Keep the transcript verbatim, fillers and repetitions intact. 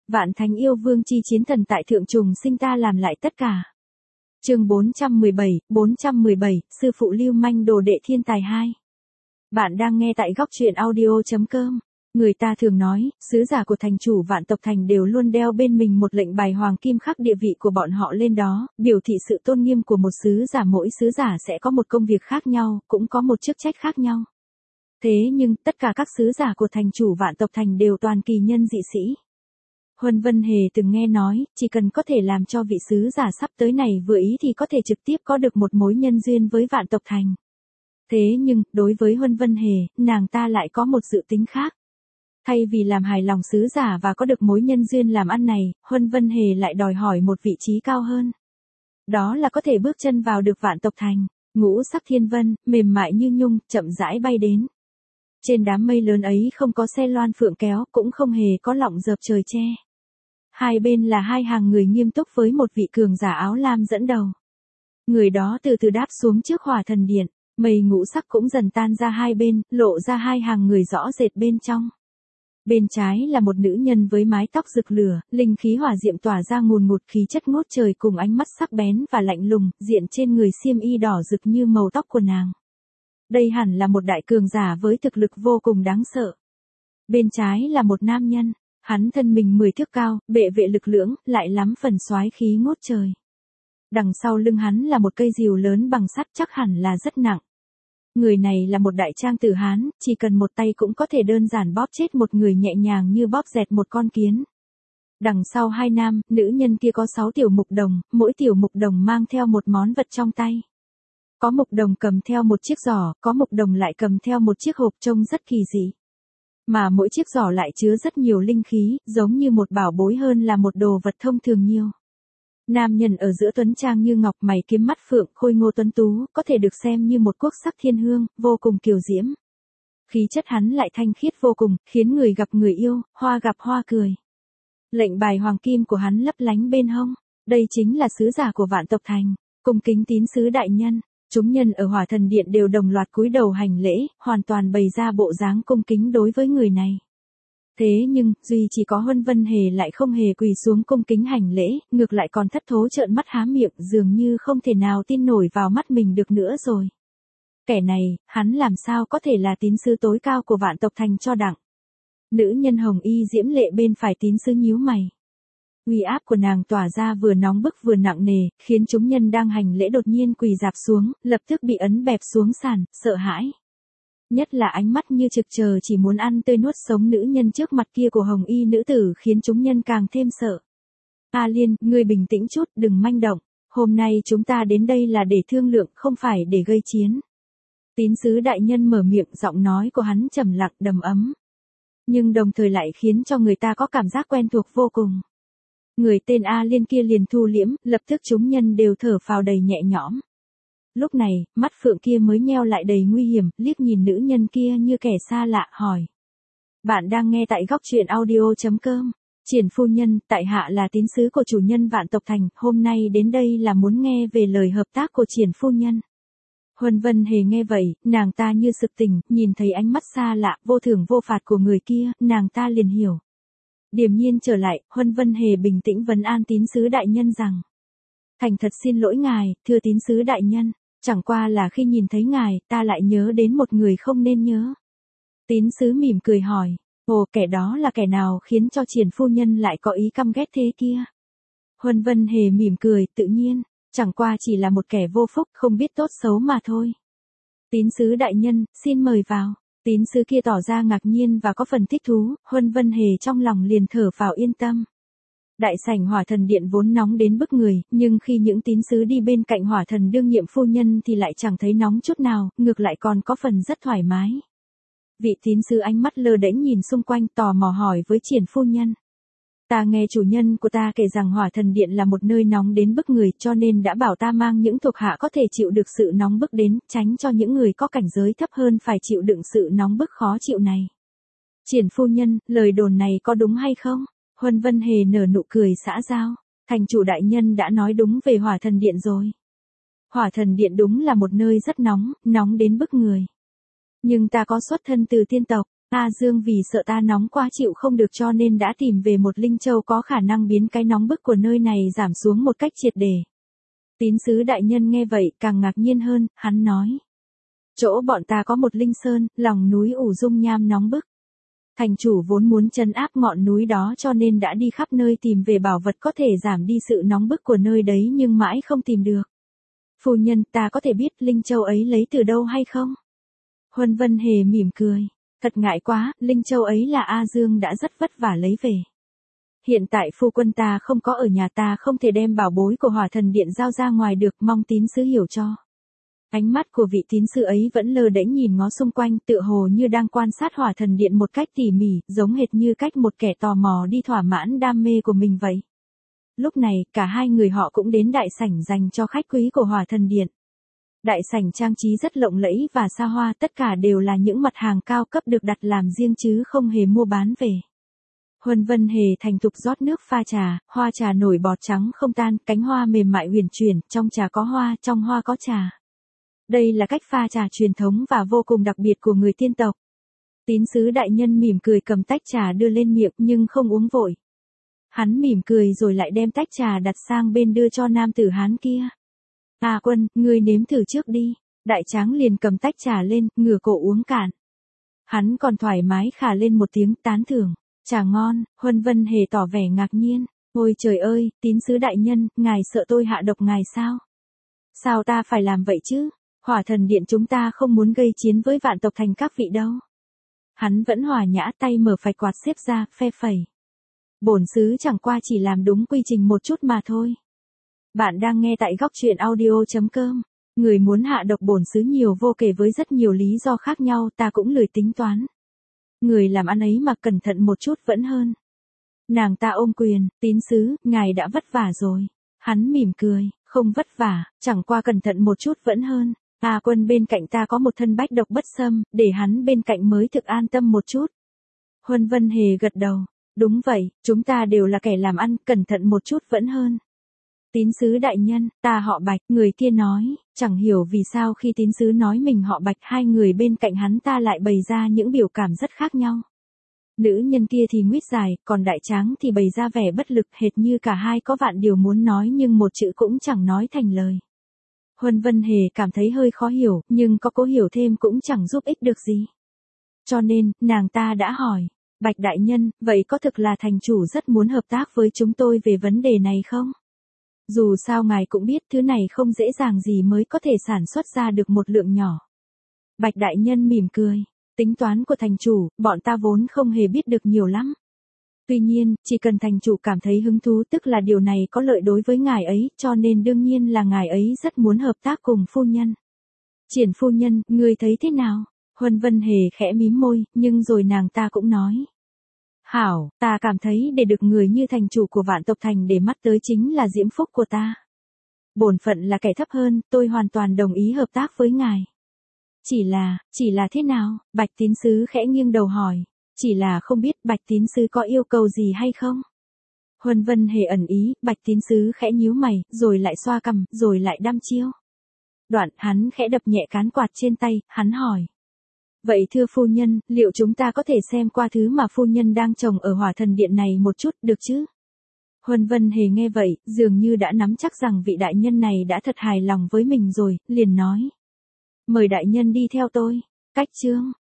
Vạn thánh yêu vương chi chiến thần tại thượng trùng sinh ta làm lại tất cả. Chương bốn trăm mười bảy, bốn trăm mười bảy, sư phụ lưu manh đồ đệ thiên tài hai. Bạn đang nghe tại góc truyện audio chấm com. Người ta thường nói, sứ giả của thành chủ vạn tộc thành đều luôn đeo bên mình một lệnh bài hoàng kim khắc địa vị của bọn họ lên đó, biểu thị sự tôn nghiêm của một sứ giả. Mỗi sứ giả sẽ có một công việc khác nhau, cũng có một chức trách khác nhau. Thế nhưng, tất cả các sứ giả của thành chủ vạn tộc thành đều toàn kỳ nhân dị sĩ. Huân Vân Hề từng nghe nói, chỉ cần có thể làm cho vị sứ giả sắp tới này vừa ý thì có thể trực tiếp có được một mối nhân duyên với vạn tộc thành. Thế nhưng, đối với Huân Vân Hề, nàng ta lại có một dự tính khác. Thay vì làm hài lòng sứ giả và có được mối nhân duyên làm ăn này, Huân Vân Hề lại đòi hỏi một vị trí cao hơn. Đó là có thể bước chân vào được vạn tộc thành, ngũ sắc thiên vân, mềm mại như nhung, chậm rãi bay đến. Trên đám mây lớn ấy không có xe loan phượng kéo, cũng không hề có lọng dợp trời che. Hai bên là hai hàng người nghiêm túc với một vị cường giả áo lam dẫn đầu. Người đó từ từ đáp xuống trước hỏa thần điện, mây ngũ sắc cũng dần tan ra hai bên, lộ ra hai hàng người rõ rệt bên trong. Bên trái là một nữ nhân với mái tóc rực lửa, linh khí hỏa diệm tỏa ra ngùn ngụt, khí chất ngút trời cùng ánh mắt sắc bén và lạnh lùng, diện trên người xiêm y đỏ rực như màu tóc của nàng. Đây hẳn là một đại cường giả với thực lực vô cùng đáng sợ. Bên trái là một nam nhân, hắn thân mình mười thước cao, bệ vệ lực lưỡng, lại lắm phần soái khí ngút trời. Đằng sau lưng hắn là một cây rìu lớn bằng sắt, chắc hẳn là rất nặng. Người này là một đại trang tử Hán, chỉ cần một tay cũng có thể đơn giản bóp chết một người nhẹ nhàng như bóp dẹt một con kiến. Đằng sau hai nam, nữ nhân kia có sáu tiểu mục đồng, mỗi tiểu mục đồng mang theo một món vật trong tay. Có mục đồng cầm theo một chiếc giỏ, có mục đồng lại cầm theo một chiếc hộp trông rất kỳ dị. Mà mỗi chiếc giỏ lại chứa rất nhiều linh khí, giống như một bảo bối hơn là một đồ vật thông thường nhiều. Nam nhân ở giữa tuấn trang như ngọc, mày kiếm mắt phượng, khôi ngô tuấn tú, có thể được xem như một quốc sắc thiên hương, vô cùng kiều diễm. Khí chất hắn lại thanh khiết vô cùng, khiến người gặp người yêu, hoa gặp hoa cười. Lệnh bài hoàng kim của hắn lấp lánh bên hông, đây chính là sứ giả của vạn tộc thành, cung kính tín sứ đại nhân. Chúng nhân ở hỏa thần điện đều đồng loạt cúi đầu hành lễ, hoàn toàn bày ra bộ dáng cung kính đối với người này. Thế nhưng, duy chỉ có Huân Vân Hề lại không hề quỳ xuống cung kính hành lễ, ngược lại còn thất thố trợn mắt há miệng, dường như không thể nào tin nổi vào mắt mình được nữa rồi. Kẻ này, hắn làm sao có thể là tín sứ tối cao của vạn tộc thành cho đặng. Nữ nhân hồng y diễm lệ bên phải tín sứ nhíu mày. Uy áp của nàng tỏa ra vừa nóng bức vừa nặng nề, khiến chúng nhân đang hành lễ đột nhiên quỳ rạp xuống, lập tức bị ấn bẹp xuống sàn, sợ hãi. Nhất là ánh mắt như trực chờ chỉ muốn ăn tươi nuốt sống nữ nhân trước mặt kia của hồng y nữ tử khiến chúng nhân càng thêm sợ. A Liên, ngươi bình tĩnh chút, đừng manh động, hôm nay chúng ta đến đây là để thương lượng, không phải để gây chiến. Tín sứ đại nhân mở miệng, giọng nói của hắn trầm lặng đầm ấm. Nhưng đồng thời lại khiến cho người ta có cảm giác quen thuộc vô cùng. Người tên A Liên kia liền thu liễm, lập tức chúng nhân đều thở phào đầy nhẹ nhõm. Lúc này, mắt phượng kia mới nheo lại đầy nguy hiểm, liếc nhìn nữ nhân kia như kẻ xa lạ, hỏi. Bạn đang nghe tại góc truyện audio chấm com. Triển phu nhân, tại hạ là tín sứ của chủ nhân vạn tộc thành, hôm nay đến đây là muốn nghe về lời hợp tác của triển phu nhân. Huân Vân Hề nghe vậy, nàng ta như sực tỉnh, nhìn thấy ánh mắt xa lạ, vô thưởng vô phạt của người kia, nàng ta liền hiểu. Điềm nhiên trở lại, Huân Vân Hề bình tĩnh vấn an tín sứ đại nhân rằng. Thành thật xin lỗi ngài, thưa tín sứ đại nhân, chẳng qua là khi nhìn thấy ngài, ta lại nhớ đến một người không nên nhớ. Tín sứ mỉm cười hỏi, ồ, kẻ đó là kẻ nào khiến cho triển phu nhân lại có ý căm ghét thế kia? Huân Vân Hề mỉm cười, tự nhiên, chẳng qua chỉ là một kẻ vô phúc, không biết tốt xấu mà thôi. Tín sứ đại nhân, xin mời vào. Tín sứ kia tỏ ra ngạc nhiên và có phần thích thú, Huân Vân Hề trong lòng liền thở phào yên tâm. Đại sảnh hỏa thần điện vốn nóng đến bức người, nhưng khi những tín sứ đi bên cạnh hỏa thần đương nhiệm phu nhân thì lại chẳng thấy nóng chút nào, ngược lại còn có phần rất thoải mái. Vị tín sứ ánh mắt lơ đễnh nhìn xung quanh, tò mò hỏi với triển phu nhân. Ta nghe chủ nhân của ta kể rằng hỏa thần điện là một nơi nóng đến bức người, cho nên đã bảo ta mang những thuộc hạ có thể chịu được sự nóng bức đến, tránh cho những người có cảnh giới thấp hơn phải chịu đựng sự nóng bức khó chịu này. Triển phu nhân, lời đồn này có đúng hay không? Huân Vân Hề nở nụ cười xã giao, thành chủ đại nhân đã nói đúng về hỏa thần điện rồi. Hỏa thần điện đúng là một nơi rất nóng, nóng đến bức người. Nhưng ta có xuất thân từ tiên tộc, A Dương vì sợ ta nóng quá chịu không được cho nên đã tìm về một linh châu có khả năng biến cái nóng bức của nơi này giảm xuống một cách triệt để. Tín sứ đại nhân nghe vậy càng ngạc nhiên hơn, hắn nói. Chỗ bọn ta có một linh sơn, lòng núi ủ dung nham nóng bức. Thành chủ vốn muốn trấn áp ngọn núi đó cho nên đã đi khắp nơi tìm về bảo vật có thể giảm đi sự nóng bức của nơi đấy nhưng mãi không tìm được. Phu nhân, ta có thể biết linh châu ấy lấy từ đâu hay không? Huân Vân Hề mỉm cười. Thật ngại quá, linh châu ấy là A Dương đã rất vất vả lấy về. Hiện tại phu quân ta không có ở nhà, ta không thể đem bảo bối của Hỏa Thần Điện giao ra ngoài được, mong tín sứ hiểu cho. Ánh mắt của vị tín sứ ấy vẫn lơ đễnh nhìn ngó xung quanh, tựa hồ như đang quan sát Hỏa Thần Điện một cách tỉ mỉ, giống hệt như cách một kẻ tò mò đi thỏa mãn đam mê của mình vậy. Lúc này, cả hai người họ cũng đến đại sảnh dành cho khách quý của Hỏa Thần Điện. Đại sảnh trang trí rất lộng lẫy và xa hoa, tất cả đều là những mặt hàng cao cấp được đặt làm riêng chứ không hề mua bán về. Huân Vân Hề thành thục rót nước pha trà, hoa trà nổi bọt trắng không tan, cánh hoa mềm mại huyền chuyển, trong trà có hoa, trong hoa có trà. Đây là cách pha trà truyền thống và vô cùng đặc biệt của người tiên tộc. Tín sứ đại nhân mỉm cười cầm tách trà đưa lên miệng nhưng không uống vội. Hắn mỉm cười rồi lại đem tách trà đặt sang bên đưa cho nam tử Hán kia. A Quân, ngươi nếm thử trước đi. Đại tráng liền cầm tách trà lên, ngửa cổ uống cạn. Hắn còn thoải mái khà lên một tiếng tán thưởng. Trà ngon. Huân Vân Hề tỏ vẻ ngạc nhiên. Ôi trời ơi, tín sứ đại nhân, ngài sợ tôi hạ độc ngài sao? Sao ta phải làm vậy chứ? Hỏa Thần Điện chúng ta không muốn gây chiến với Vạn Tộc Thành các vị đâu. Hắn vẫn hòa nhã, tay mở phạch quạt xếp ra, phe phẩy. Bổn sứ chẳng qua chỉ làm đúng quy trình một chút mà thôi. Bạn đang nghe tại góc truyện audio chấm com. Người muốn hạ độc bổn sứ nhiều vô kể với rất nhiều lý do khác nhau, ta cũng lười tính toán. Người làm ăn ấy mà cẩn thận một chút vẫn hơn. Nàng ta ôm quyền, tín sứ, ngài đã vất vả rồi. Hắn mỉm cười, không vất vả, chẳng qua cẩn thận một chút vẫn hơn. A Quân bên cạnh ta có một thân bách độc bất xâm, để hắn bên cạnh mới thực an tâm một chút. Huân Vân Hề gật đầu, đúng vậy, chúng ta đều là kẻ làm ăn, cẩn thận một chút vẫn hơn. Tín sứ đại nhân, ta họ Bạch, người kia nói, chẳng hiểu vì sao khi tín sứ nói mình họ Bạch, hai người bên cạnh hắn ta lại bày ra những biểu cảm rất khác nhau. Nữ nhân kia thì nguyết dài, còn đại tráng thì bày ra vẻ bất lực, hệt như cả hai có vạn điều muốn nói nhưng một chữ cũng chẳng nói thành lời. Huân Vân Hề cảm thấy hơi khó hiểu, nhưng có cố hiểu thêm cũng chẳng giúp ích được gì. Cho nên, nàng ta đã hỏi, Bạch đại nhân, vậy có thực là thành chủ rất muốn hợp tác với chúng tôi về vấn đề này không? Dù sao ngài cũng biết thứ này không dễ dàng gì mới có thể sản xuất ra được một lượng nhỏ. Bạch đại nhân mỉm cười, tính toán của thành chủ, bọn ta vốn không hề biết được nhiều lắm. Tuy nhiên, chỉ cần thành chủ cảm thấy hứng thú tức là điều này có lợi đối với ngài ấy, cho nên đương nhiên là ngài ấy rất muốn hợp tác cùng phu nhân. Triển phu nhân, ngươi thấy thế nào? Huân Vân Hề khẽ mím môi, nhưng rồi nàng ta cũng nói. Hảo, ta cảm thấy để được người như thành chủ của Vạn Tộc Thành để mắt tới chính là diễm phúc của ta. Bổn phận là kẻ thấp hơn, tôi hoàn toàn đồng ý hợp tác với ngài. Chỉ là, chỉ là thế nào? Bạch tín sứ khẽ nghiêng đầu hỏi. Chỉ là không biết Bạch tín sứ có yêu cầu gì hay không? Huân Vân Hề ẩn ý, Bạch tín sứ khẽ nhíu mày, rồi lại xoa cằm, rồi lại đăm chiêu. Đoạn, hắn khẽ đập nhẹ cán quạt trên tay, hắn hỏi. Vậy thưa phu nhân, liệu chúng ta có thể xem qua thứ mà phu nhân đang trồng ở Hỏa Thần Điện này một chút, được chứ? Huân Vân Hề nghe vậy, dường như đã nắm chắc rằng vị đại nhân này đã thật hài lòng với mình rồi, liền nói. Mời đại nhân đi theo tôi. Cách chương.